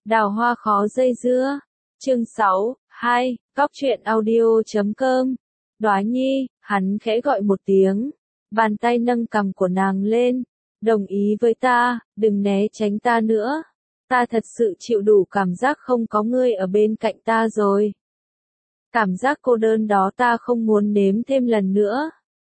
Đào hoa khó dây dưa. Chương 6, 2, góc truyện audio.com. Đóa Nhi, hắn khẽ gọi một tiếng. Bàn tay nâng cằm của nàng lên. Đồng ý với ta, đừng né tránh ta nữa. Ta thật sự chịu đủ cảm giác không có ngươi ở bên cạnh ta rồi. Cảm giác cô đơn đó ta không muốn nếm thêm lần nữa.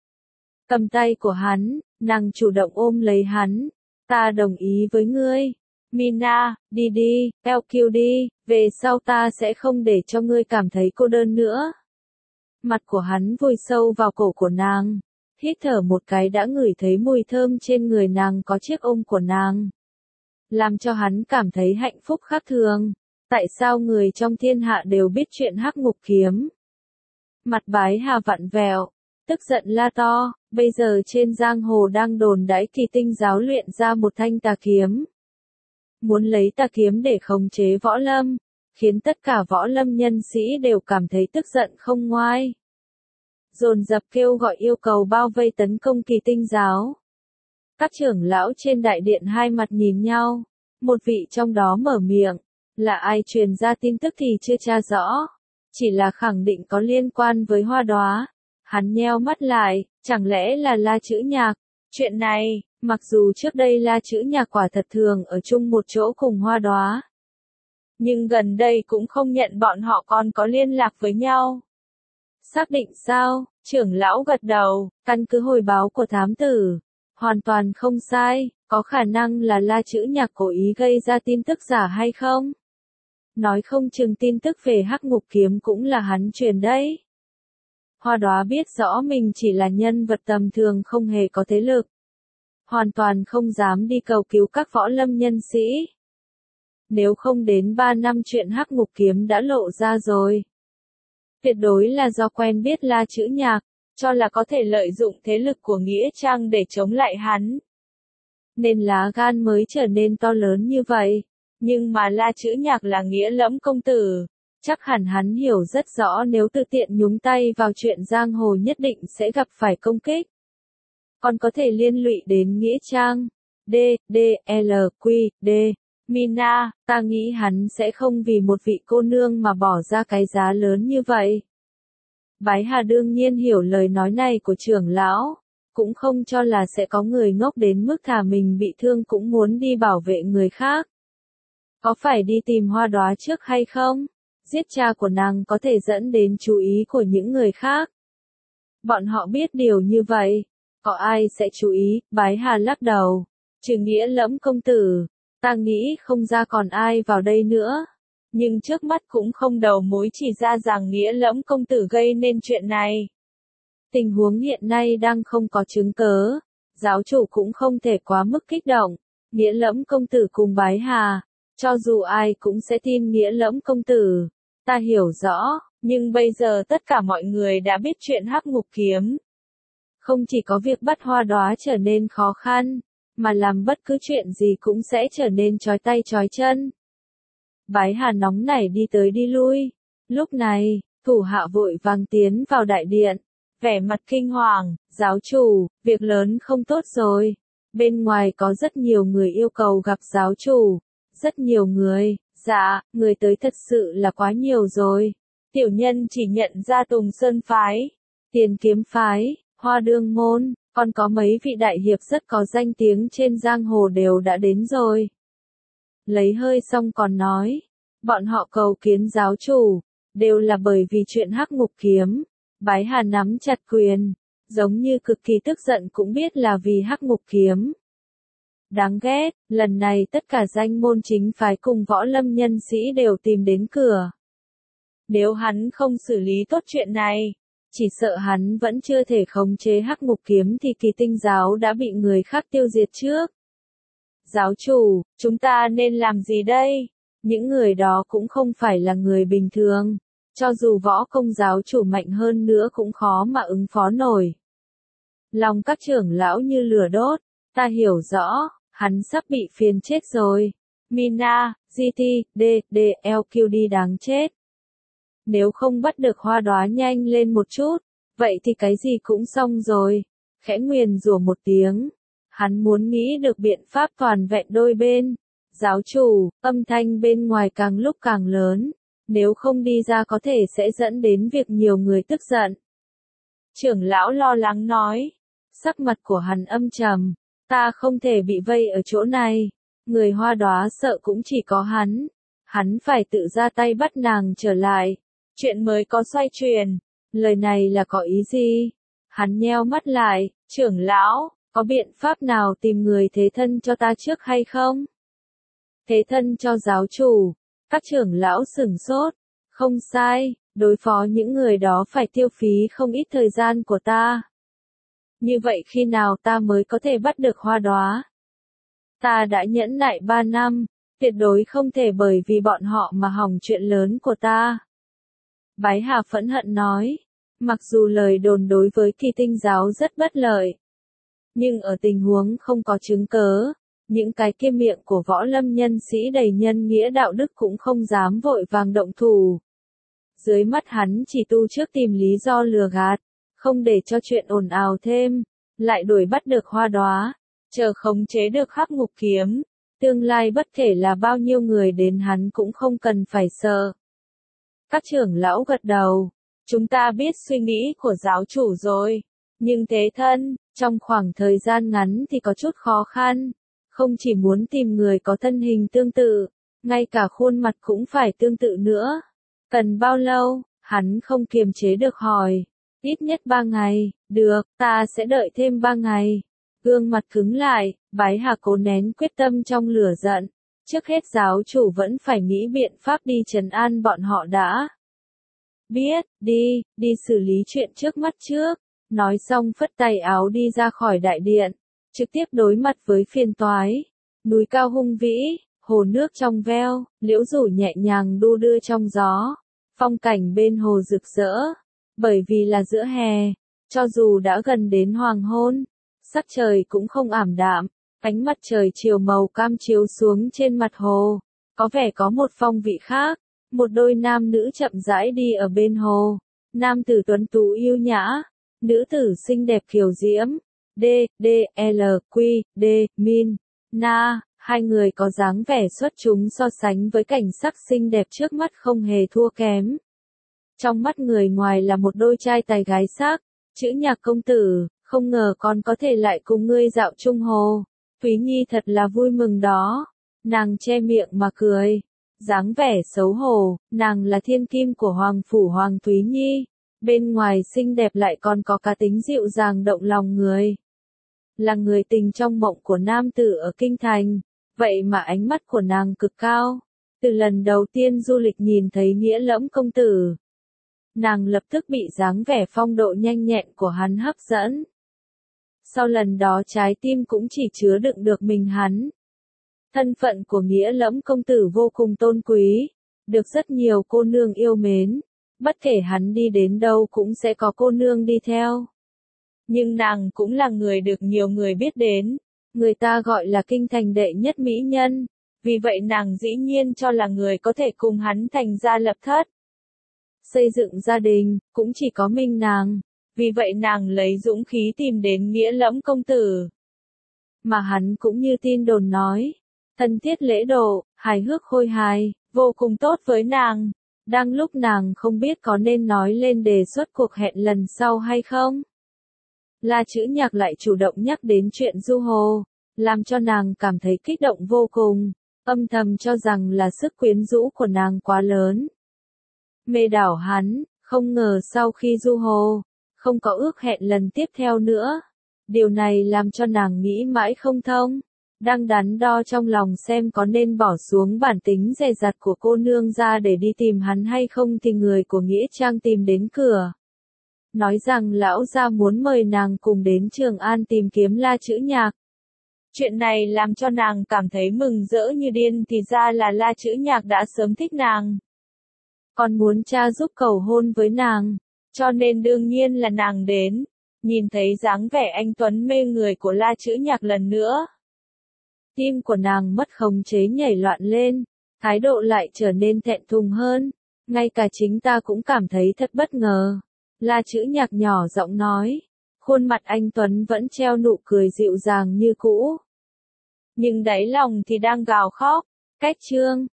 Cầm tay của hắn, nàng chủ động ôm lấy hắn. Ta đồng ý với ngươi. Mina, đi đi, LQ đi, về sau ta sẽ không để cho ngươi cảm thấy cô đơn nữa. Mặt của hắn vùi sâu vào cổ của nàng, hít thở một cái đã ngửi thấy mùi thơm trên người nàng có chiếc ôm của nàng. Làm cho hắn cảm thấy hạnh phúc khác thường. Tại sao người trong thiên hạ đều biết chuyện Hắc Ngục Kiếm? Mặt Bái Hà vặn vẹo, tức giận la to, bây giờ trên giang hồ đang đồn đãi Kỳ Tinh giáo luyện ra một thanh tà kiếm. Muốn lấy tà kiếm để khống chế võ lâm, khiến tất cả võ lâm nhân sĩ đều cảm thấy tức giận không ngoai. Dồn dập kêu gọi yêu cầu bao vây tấn công Kỳ Tinh giáo. Các trưởng lão trên đại điện hai mặt nhìn nhau, một vị trong đó mở miệng, là ai truyền ra tin tức thì chưa tra rõ, chỉ là khẳng định có liên quan với Hoa Đóa. Hắn nheo mắt lại, chẳng lẽ là La Chữ Nhạc? Chuyện này, mặc dù trước đây La Chữ Nhạc quả thật thường ở chung một chỗ cùng Hoa Đóa, nhưng gần đây cũng không nhận bọn họ còn có liên lạc với nhau. Xác định sao? Trưởng lão gật đầu, căn cứ hồi báo của thám tử, hoàn toàn không sai, có khả năng là La Chữ Nhạc cố ý gây ra tin tức giả hay không? Nói không chừng tin tức về Hắc Ngục Kiếm cũng là hắn truyền đấy. Hoa Đóa biết rõ mình chỉ là nhân vật tầm thường không hề có thế lực. Hoàn toàn không dám đi cầu cứu các võ lâm nhân sĩ. Nếu không đến 3 năm chuyện Hắc Ngục Kiếm đã lộ ra rồi. Tuyệt đối là do quen biết La Chữ Nhạc, cho là có thể lợi dụng thế lực của Nghĩa Trang để chống lại hắn. Nên lá gan mới trở nên to lớn như vậy. Nhưng mà La Chữ Nhạc là Nghĩa Lẫm công tử. Chắc hẳn hắn hiểu rất rõ nếu tự tiện nhúng tay vào chuyện giang hồ nhất định sẽ gặp phải công kích. Còn có thể liên lụy đến Nghĩa Trang. D. Mina, ta nghĩ hắn sẽ không vì một vị cô nương mà bỏ ra cái giá lớn như vậy. Bái Hà đương nhiên hiểu lời nói này của trưởng lão, cũng không cho là sẽ có người ngốc đến mức thà mình bị thương cũng muốn đi bảo vệ người khác. Có phải đi tìm Hoa Đóa trước hay không? Giết cha của nàng có thể dẫn đến chú ý của những người khác. Bọn họ biết điều như vậy, có ai sẽ chú ý? Bái Hà lắc đầu, trừ Nghĩa Lẫm công tử, ta nghĩ không ra còn ai vào đây nữa. Nhưng trước mắt cũng không đầu mối chỉ ra rằng Nghĩa Lẫm công tử gây nên chuyện này. Tình huống hiện nay đang không có chứng cớ, giáo chủ cũng không thể quá mức kích động. Nghĩa Lẫm công tử cùng Bái Hà, cho dù ai cũng sẽ tin Nghĩa Lẫm công tử. Ta hiểu rõ, nhưng bây giờ tất cả mọi người đã biết chuyện Hắc Ngục Kiếm. Không chỉ có việc bắt Hoa Đóa trở nên khó khăn, mà làm bất cứ chuyện gì cũng sẽ trở nên trói tay trói chân. Bái Hà nóng nảy đi tới đi lui. Lúc này, thủ hạ vội vàng tiến vào đại điện, vẻ mặt kinh hoàng, giáo chủ, việc lớn không tốt rồi. Bên ngoài có rất nhiều người yêu cầu gặp giáo chủ. Rất nhiều người, dạ, người tới thật sự là quá nhiều rồi. Tiểu nhân chỉ nhận ra Tùng Sơn Phái, Tiền Kiếm Phái, Hoa Đương Môn, còn có mấy vị đại hiệp rất có danh tiếng trên giang hồ đều đã đến rồi. Lấy hơi xong còn nói, bọn họ cầu kiến giáo chủ, đều là bởi vì chuyện Hắc Ngục Kiếm. Bái Hà nắm chặt quyền, giống như cực kỳ tức giận cũng biết là vì Hắc Ngục Kiếm. Đáng ghét, lần này tất cả danh môn chính phái cùng võ lâm nhân sĩ đều tìm đến cửa. Nếu hắn không xử lý tốt chuyện này, chỉ sợ hắn vẫn chưa thể khống chế Hắc Ngục Kiếm thì Kỳ Tinh giáo đã bị người khác tiêu diệt trước. Giáo chủ, chúng ta nên làm gì đây? Những người đó cũng không phải là người bình thường. Cho dù võ công giáo chủ mạnh hơn nữa cũng khó mà ứng phó nổi. Lòng các trưởng lão như lửa đốt, ta hiểu rõ, hắn sắp bị phiền chết rồi. Mina, GT, LQD đáng chết. Nếu không bắt được Hoa Đóa nhanh lên một chút, vậy thì cái gì cũng xong rồi. Khẽ nguyền rủa một tiếng. Hắn muốn nghĩ được biện pháp toàn vẹn đôi bên. Giáo chủ, âm thanh bên ngoài càng lúc càng lớn, nếu không đi ra có thể sẽ dẫn đến việc nhiều người tức giận. Trưởng lão lo lắng nói, sắc mặt của hắn âm trầm, ta không thể bị vây ở chỗ này, người Hoa Đóa sợ cũng chỉ có hắn phải tự ra tay bắt nàng trở lại, chuyện mới có xoay chuyển, lời này là có ý gì? Hắn nheo mắt lại, trưởng lão, có biện pháp nào tìm người thế thân cho ta trước hay không? Thế thân cho giáo chủ, các trưởng lão sửng sốt, không sai, đối phó những người đó phải tiêu phí không ít thời gian của ta. Như vậy khi nào ta mới có thể bắt được Hoa Đóa? Ta đã nhẫn nại 3 năm, tuyệt đối không thể bởi vì bọn họ mà hỏng chuyện lớn của ta. Bái Hà phẫn hận nói, mặc dù lời đồn đối với Kỳ Tinh giáo rất bất lợi, nhưng ở tình huống không có chứng cớ, những cái kia miệng của võ lâm nhân sĩ đầy nhân nghĩa đạo đức cũng không dám vội vàng động thủ. Dưới mắt hắn chỉ tu trước tìm lý do lừa gạt, không để cho chuyện ồn ào thêm, lại đuổi bắt được Hoa Đóa, chờ khống chế được Hắc Ngục Kiếm, tương lai bất kể là bao nhiêu người đến hắn cũng không cần phải sợ. Các trưởng lão gật đầu, chúng ta biết suy nghĩ của giáo chủ rồi, nhưng thế thân, trong khoảng thời gian ngắn thì có chút khó khăn, không chỉ muốn tìm người có thân hình tương tự, ngay cả khuôn mặt cũng phải tương tự nữa. Cần bao lâu? Hắn không kiềm chế được hỏi. Ít nhất 3 ngày, được, ta sẽ đợi thêm 3 ngày. Gương mặt cứng lại, Bái Hà cố nén quyết tâm trong lửa giận. Trước hết giáo chủ vẫn phải nghĩ biện pháp đi trấn an bọn họ đã. Biết, đi xử lý chuyện trước mắt trước. Nói xong phất tay áo đi ra khỏi đại điện, trực tiếp đối mặt với phiền toái. Núi cao hung vĩ, hồ nước trong veo, liễu rủ nhẹ nhàng đu đưa trong gió. Phong cảnh bên hồ rực rỡ, bởi vì là giữa hè, cho dù đã gần đến hoàng hôn, sắc trời cũng không ảm đạm, ánh mặt trời chiều màu cam chiếu xuống trên mặt hồ, có vẻ có một phong vị khác. Một đôi nam nữ chậm rãi đi ở bên hồ, nam tử tuấn tú yêu nhã, nữ tử xinh đẹp kiều diễm, Min, Na, hai người có dáng vẻ xuất chúng so sánh với cảnh sắc xinh đẹp trước mắt không hề thua kém. Trong mắt người ngoài là một đôi trai tài gái sắc, chữ Nhạc công tử, không ngờ con có thể lại cùng ngươi dạo chung hồ. Thúy Nhi thật là vui mừng đó. Nàng che miệng mà cười, dáng vẻ xấu hổ, nàng là thiên kim của Hoàng phủ Hoàng Thúy Nhi, bên ngoài xinh đẹp lại còn có cá tính dịu dàng động lòng người. Là người tình trong mộng của nam tử ở kinh thành, vậy mà ánh mắt của nàng cực cao. Từ lần đầu tiên du lịch nhìn thấy Nghĩa Lẫm công tử, nàng lập tức bị dáng vẻ phong độ nhanh nhẹn của hắn hấp dẫn. Sau lần đó trái tim cũng chỉ chứa đựng được mình hắn. Thân phận của Nghĩa Lẫm công tử vô cùng tôn quý, được rất nhiều cô nương yêu mến, bất kể hắn đi đến đâu cũng sẽ có cô nương đi theo. Nhưng nàng cũng là người được nhiều người biết đến, người ta gọi là kinh thành đệ nhất mỹ nhân, vì vậy nàng dĩ nhiên cho là người có thể cùng hắn thành gia lập thất. Xây dựng gia đình, cũng chỉ có mình nàng, vì vậy nàng lấy dũng khí tìm đến Nghĩa Lẫm công tử. Mà hắn cũng như tin đồn nói, thân thiết lễ độ, hài hước khôi hài, vô cùng tốt với nàng. Đang lúc nàng không biết có nên nói lên đề xuất cuộc hẹn lần sau hay không, La Chữ Nhạc lại chủ động nhắc đến chuyện du hồ, làm cho nàng cảm thấy kích động vô cùng, âm thầm cho rằng là sức quyến rũ của nàng quá lớn. Mê đảo hắn, không ngờ sau khi du hồ, không có ước hẹn lần tiếp theo nữa. Điều này làm cho nàng nghĩ mãi không thông, đang đắn đo trong lòng xem có nên bỏ xuống bản tính dè dặt của cô nương ra để đi tìm hắn hay không thì người của Nghĩa Trang tìm đến cửa. Nói rằng lão gia muốn mời nàng cùng đến Trường An tìm kiếm La Chữ Nhạc. Chuyện này làm cho nàng cảm thấy mừng rỡ như điên, thì ra là La Chữ Nhạc đã sớm thích nàng. Còn muốn cha giúp cầu hôn với nàng, cho nên đương nhiên là nàng đến. Nhìn thấy dáng vẻ anh tuấn mê người của La Chữ Nhạc lần nữa, tim của nàng mất khống chế nhảy loạn lên, thái độ lại trở nên thẹn thùng hơn. Ngay cả chính ta cũng cảm thấy thật bất ngờ. La Chữ Nhạc nhỏ giọng nói, khuôn mặt anh tuấn vẫn treo nụ cười dịu dàng như cũ. nhưng đáy lòng thì đang gào khóc. Cách chương